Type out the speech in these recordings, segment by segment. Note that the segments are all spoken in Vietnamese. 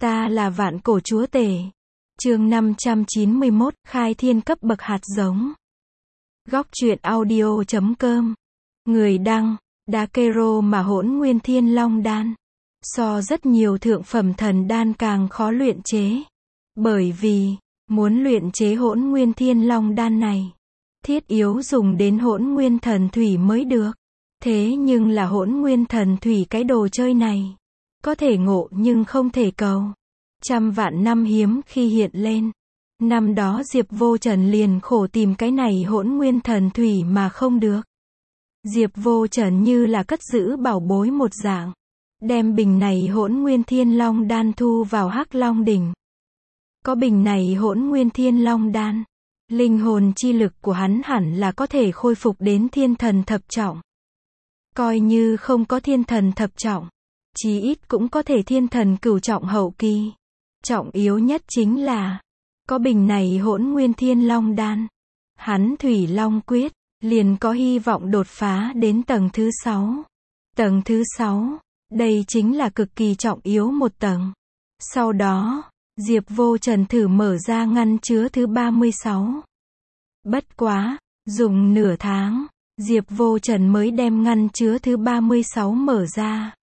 Ta là vạn cổ chúa tể. Chương 591, khai thiên cấp bậc hạt giống. Góc truyện audio.com. Người đăng, đá kero mà hỗn nguyên thiên long đan. So rất nhiều thượng phẩm thần đan càng khó luyện chế. Bởi vì, muốn luyện chế hỗn nguyên thiên long đan này, thiết yếu dùng đến hỗn nguyên thần thủy mới được. Thế nhưng là hỗn nguyên thần thủy cái đồ chơi này, có thể ngộ nhưng không thể cầu. Trăm vạn năm hiếm khi hiện lên. Năm đó Diệp Vô Trần liền khổ tìm cái này hỗn nguyên thần thủy mà không được. Diệp Vô Trần như là cất giữ bảo bối một dạng, đem bình này hỗn nguyên thiên long đan thu vào Hắc Long đỉnh. Có bình này hỗn nguyên thiên long đan, linh hồn chi lực của hắn hẳn là có thể khôi phục đến thiên thần thập trọng. Coi như không có thiên thần thập trọng, chí ít cũng có thể thiên thần cửu trọng hậu kỳ. Trọng yếu nhất chính là, có bình này hỗn nguyên thiên long đan, hắn thủy long quyết, liền có hy vọng đột phá đến tầng thứ 6. Tầng thứ 6, đây chính là cực kỳ trọng yếu một tầng. Sau đó, Diệp Vô Trần thử mở ra ngăn chứa thứ 36. Bất quá, dùng nửa tháng, Diệp Vô Trần mới đem ngăn chứa thứ 36 mở ra.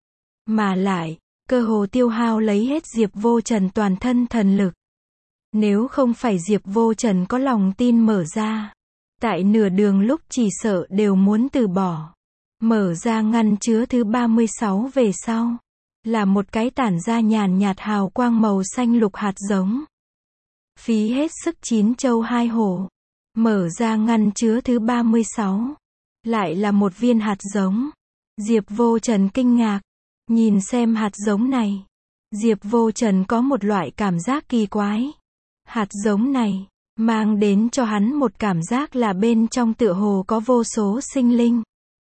Mà lại, cơ hồ tiêu hao lấy hết Diệp Vô Trần toàn thân thần lực. Nếu không phải Diệp Vô Trần có lòng tin mở ra, tại nửa đường lúc chỉ sợ đều muốn từ bỏ. Mở ra ngăn chứa thứ 36 về sau, là một cái tản ra nhàn nhạt hào quang màu xanh lục hạt giống. Phí hết sức 9 châu 2 hổ. Mở ra ngăn chứa thứ 36, lại là một viên hạt giống. Diệp Vô Trần kinh ngạc, nhìn xem hạt giống này. Diệp Vô Trần có một loại cảm giác kỳ quái. Hạt giống này, mang đến cho hắn một cảm giác là bên trong tựa hồ có vô số sinh linh.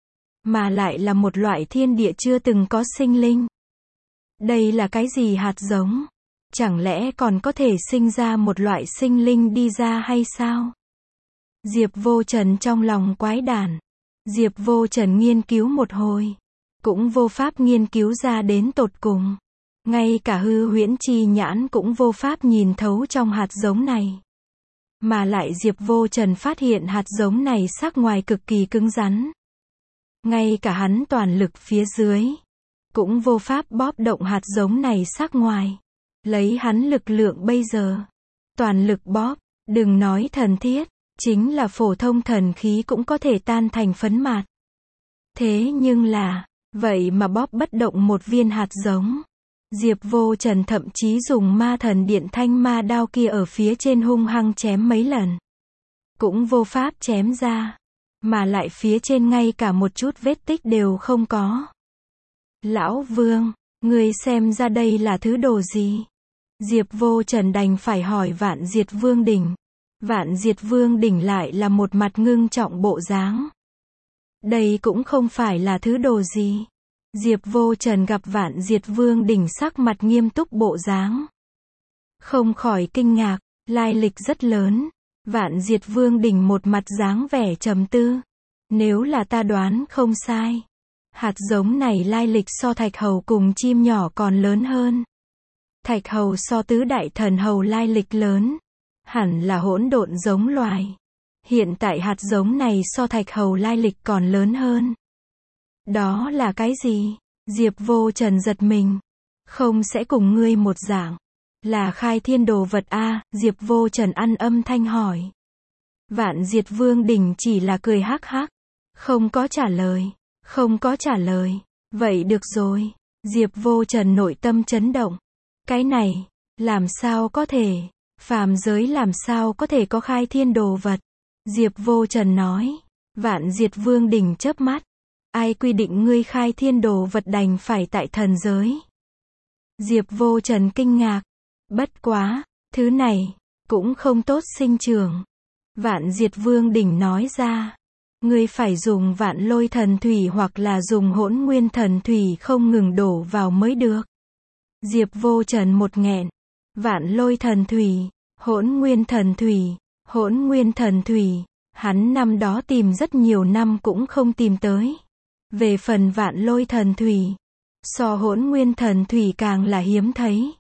Mà lại là một loại thiên địa chưa từng có sinh linh. Đây là cái gì hạt giống? Chẳng lẽ còn có thể sinh ra một loại sinh linh đi ra hay sao? Diệp Vô Trần trong lòng quái đản. Diệp Vô Trần nghiên cứu một hồi, cũng vô pháp nghiên cứu ra đến tột cùng. Ngay cả hư huyễn chi nhãn cũng vô pháp nhìn thấu trong hạt giống này. Mà lại Diệp Vô Trần phát hiện hạt giống này sắc ngoài cực kỳ cứng rắn. Ngay cả hắn toàn lực phía dưới, cũng vô pháp bóp động hạt giống này sắc ngoài. Lấy hắn lực lượng bây giờ, toàn lực bóp, đừng nói thần thiết, chính là phổ thông thần khí cũng có thể tan thành phấn mạt. Thế nhưng là, vậy mà bóp bất động một viên hạt giống. Diệp Vô Trần thậm chí dùng ma thần điện thanh ma đao kia ở phía trên hung hăng chém mấy lần, cũng vô pháp chém ra. Mà lại phía trên ngay cả một chút vết tích đều không có. Lão Vương, ngươi xem ra đây là thứ đồ gì? Diệp Vô Trần đành phải hỏi Vạn Diệt Vương đỉnh. Vạn Diệt Vương đỉnh lại là một mặt ngưng trọng bộ dáng. Đây cũng không phải là thứ đồ gì. Diệp Vô Trần gặp Vạn Diệt Vương đỉnh sắc mặt nghiêm túc bộ dáng, không khỏi kinh ngạc, lai lịch rất lớn. Vạn Diệt Vương đỉnh một mặt dáng vẻ trầm tư. Nếu là ta đoán không sai, hạt giống này lai lịch so thạch hầu cùng chim nhỏ còn lớn hơn. Thạch hầu so tứ đại thần hầu lai lịch lớn, hẳn là hỗn độn giống loài. Hiện tại hạt giống này so thạch hầu lai lịch còn lớn hơn. Đó là cái gì? Diệp Vô Trần giật mình. Không sẽ cùng ngươi một dạng. Là khai thiên đồ vật a? Diệp Vô Trần ăn âm thanh hỏi. Vạn Diệt Vương đỉnh chỉ là cười hắc hắc. Không có trả lời. Không có trả lời. Vậy được rồi. Diệp Vô Trần nội tâm chấn động. Cái này, làm sao có thể? Phàm giới làm sao có thể có khai thiên đồ vật? Diệp Vô Trần nói. Vạn Diệt Vương đỉnh chớp mắt. Ai quy định ngươi khai thiên đồ vật đành phải tại thần giới? Diệp Vô Trần kinh ngạc. Bất quá, thứ này, cũng không tốt sinh trưởng. Vạn Diệt Vương đỉnh nói ra. Ngươi phải dùng vạn lôi thần thủy hoặc là dùng hỗn nguyên thần thủy không ngừng đổ vào mới được. Diệp Vô Trần một nghẹn. Vạn lôi thần thủy, hỗn nguyên thần thủy, hỗn nguyên thần thủy. Hắn năm đó tìm rất nhiều năm cũng không tìm tới. Về phần vạn lôi thần thủy, so hỗn nguyên thần thủy càng là hiếm thấy.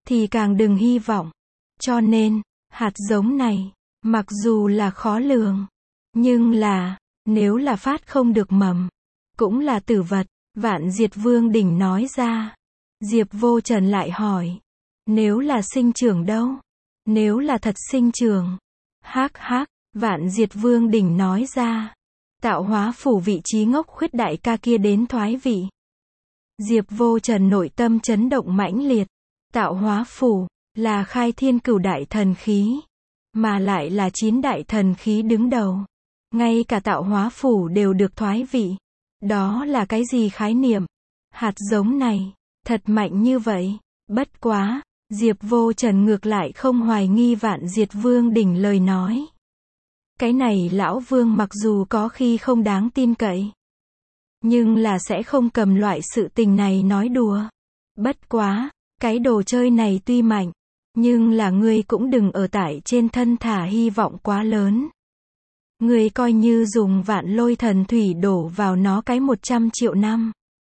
thì càng đừng hy vọng. Cho nên, hạt giống này, mặc dù là khó lường, nhưng là, nếu là phát không được mầm, cũng là tử vật, Vạn Diệt Vương Đỉnh nói ra. Diệp Vô Trần lại hỏi, nếu là sinh trưởng đâu? Nếu là thật sinh trưởng? Hắc hắc, Vạn Diệt Vương Đỉnh nói ra. Tạo hóa phủ vị trí ngốc khuyết đại ca kia đến thoái vị. Diệp Vô Trần nội tâm chấn động mãnh liệt. Tạo hóa phủ, là khai thiên cửu đại thần khí, mà lại là 9 đại thần khí đứng đầu. Ngay cả tạo hóa phủ đều được thoái vị. Đó là cái gì khái niệm? Hạt giống này, thật mạnh như vậy. Bất quá, Diệp Vô Trần ngược lại không hoài nghi Vạn Diệt Vương Đỉnh lời nói. Cái này lão vương mặc dù có khi không đáng tin cậy, nhưng là sẽ không cầm loại sự tình này nói đùa. Bất quá, cái đồ chơi này tuy mạnh, nhưng là ngươi cũng đừng ở tại trên thân thả hy vọng quá lớn. Ngươi coi như dùng vạn lôi thần thủy đổ vào nó cái 100 triệu năm,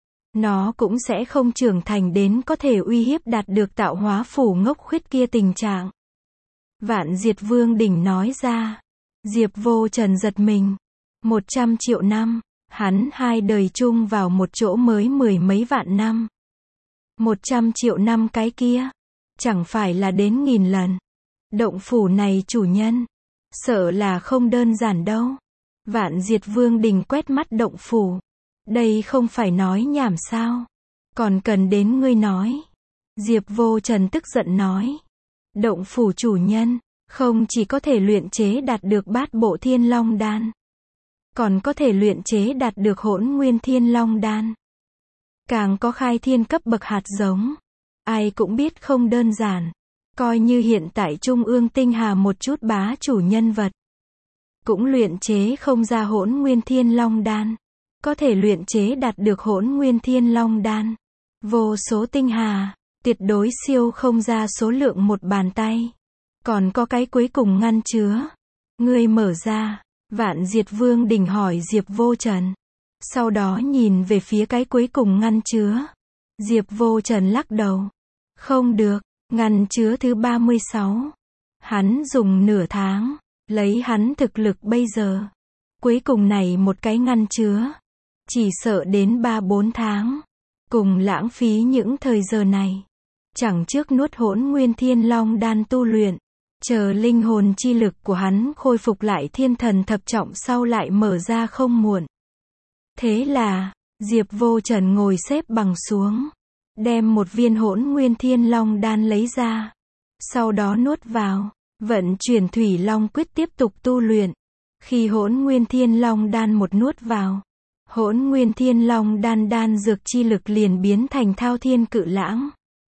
nó cũng sẽ không trưởng thành đến có thể uy hiếp đạt được tạo hóa phủ ngốc khuyết kia tình trạng. Vạn Diệt Vương Đỉnh nói ra. Diệp Vô Trần giật mình. 100 triệu năm, hắn 2 đời chung vào một chỗ mới 10 mấy vạn năm. 100 triệu năm cái kia, chẳng phải là đến 1000 lần. Động phủ này chủ nhân, sợ là không đơn giản đâu. Vạn Diệt Vương Đỉnh quét mắt động phủ. Đây không phải nói nhảm sao? Còn cần đến ngươi nói. Diệp Vô Trần tức giận nói. Động phủ chủ nhân, không chỉ có thể luyện chế đạt được bát bộ thiên long đan, còn có thể luyện chế đạt được hỗn nguyên thiên long đan. Càng có khai thiên cấp bậc hạt giống. Ai cũng biết không đơn giản. Coi như hiện tại Trung ương tinh hà một chút bá chủ nhân vật, cũng luyện chế không ra hỗn nguyên thiên long đan. Có thể luyện chế đạt được hỗn nguyên thiên long đan. Vô số tinh hà, tuyệt đối siêu không ra số lượng một bàn tay. Còn có cái cuối cùng ngăn chứa. Ngươi mở ra. Vạn Diệt Vương Đỉnh hỏi Diệp Vô Trần. Sau đó nhìn về phía cái cuối cùng ngăn chứa. Diệp Vô Trần lắc đầu. Không được, ngăn chứa thứ 36. Hắn dùng nửa tháng, lấy hắn thực lực bây giờ. Cuối cùng này một cái ngăn chứa, chỉ sợ đến 3-4 tháng. Cùng lãng phí những thời giờ này. Chẳng trước nuốt hỗn nguyên thiên long đan tu luyện. Chờ linh hồn chi lực của hắn khôi phục lại thiên thần thập trọng sau lại mở ra không muộn. Thế là, Diệp Vô Trần ngồi xếp bằng xuống. Đem một viên hỗn nguyên thiên long đan lấy ra. Sau đó nuốt vào. Vận chuyển thủy long quyết tiếp tục tu luyện. Khi hỗn nguyên thiên long đan một nuốt vào, hỗn nguyên thiên long đan dược chi lực liền biến thành thao thiên cự lãng.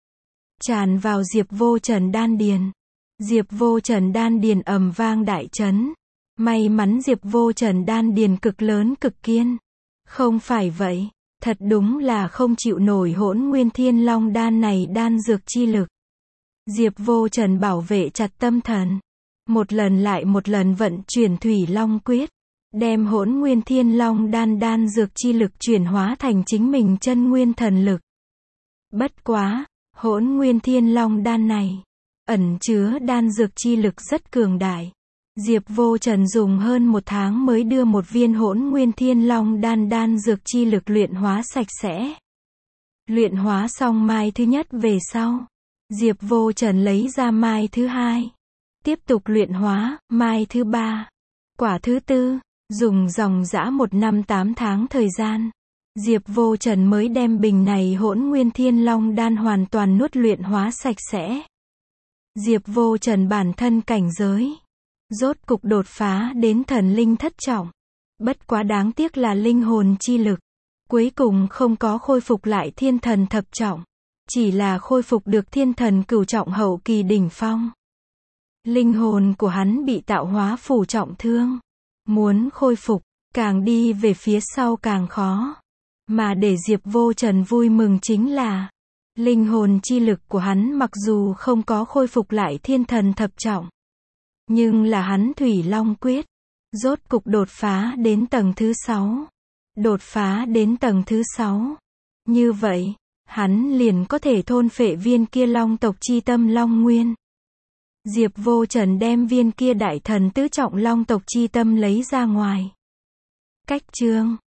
Tràn vào Diệp Vô Trần đan điền. Diệp Vô Trần đan điền ầm vang đại chấn. May mắn Diệp Vô Trần đan điền cực lớn cực kiên. Không phải vậy, thật đúng là không chịu nổi hỗn nguyên thiên long đan này đan dược chi lực. Diệp Vô Trần bảo vệ chặt tâm thần. Một lần lại một lần vận chuyển thủy long quyết. Đem hỗn nguyên thiên long đan dược chi lực chuyển hóa thành chính mình chân nguyên thần lực. Bất quá, hỗn nguyên thiên long đan này, ẩn chứa đan dược chi lực rất cường đại. Diệp Vô Trần dùng hơn 1 tháng mới đưa một viên hỗn nguyên thiên long đan dược chi lực luyện hóa sạch sẽ. Luyện hóa xong mai thứ nhất về sau, Diệp Vô Trần lấy ra mai thứ hai. Tiếp tục luyện hóa, mai thứ ba. Quả thứ tư, dùng dòng dã 1 năm 8 tháng thời gian. Diệp Vô Trần mới đem bình này hỗn nguyên thiên long đan hoàn toàn nuốt luyện hóa sạch sẽ. Diệp Vô Trần bản thân cảnh giới, rốt cục đột phá đến thần linh thất trọng. Bất quá đáng tiếc là linh hồn chi lực, cuối cùng không có khôi phục lại thiên thần thập trọng. Chỉ là khôi phục được thiên thần cửu trọng hậu kỳ đỉnh phong. Linh hồn của hắn bị tạo hóa phủ trọng thương. Muốn khôi phục, càng đi về phía sau càng khó. Mà để Diệp Vô Trần vui mừng chính là, linh hồn chi lực của hắn mặc dù không có khôi phục lại thiên thần thập trọng, nhưng là hắn thủy long quyết, rốt cục đột phá đến tầng thứ 6. Đột phá đến tầng thứ 6. Như vậy, hắn liền có thể thôn phệ viên kia long tộc chi tâm long nguyên. Diệp Vô Trần đem viên kia đại thần tứ trọng long tộc chi tâm lấy ra ngoài. Cách chương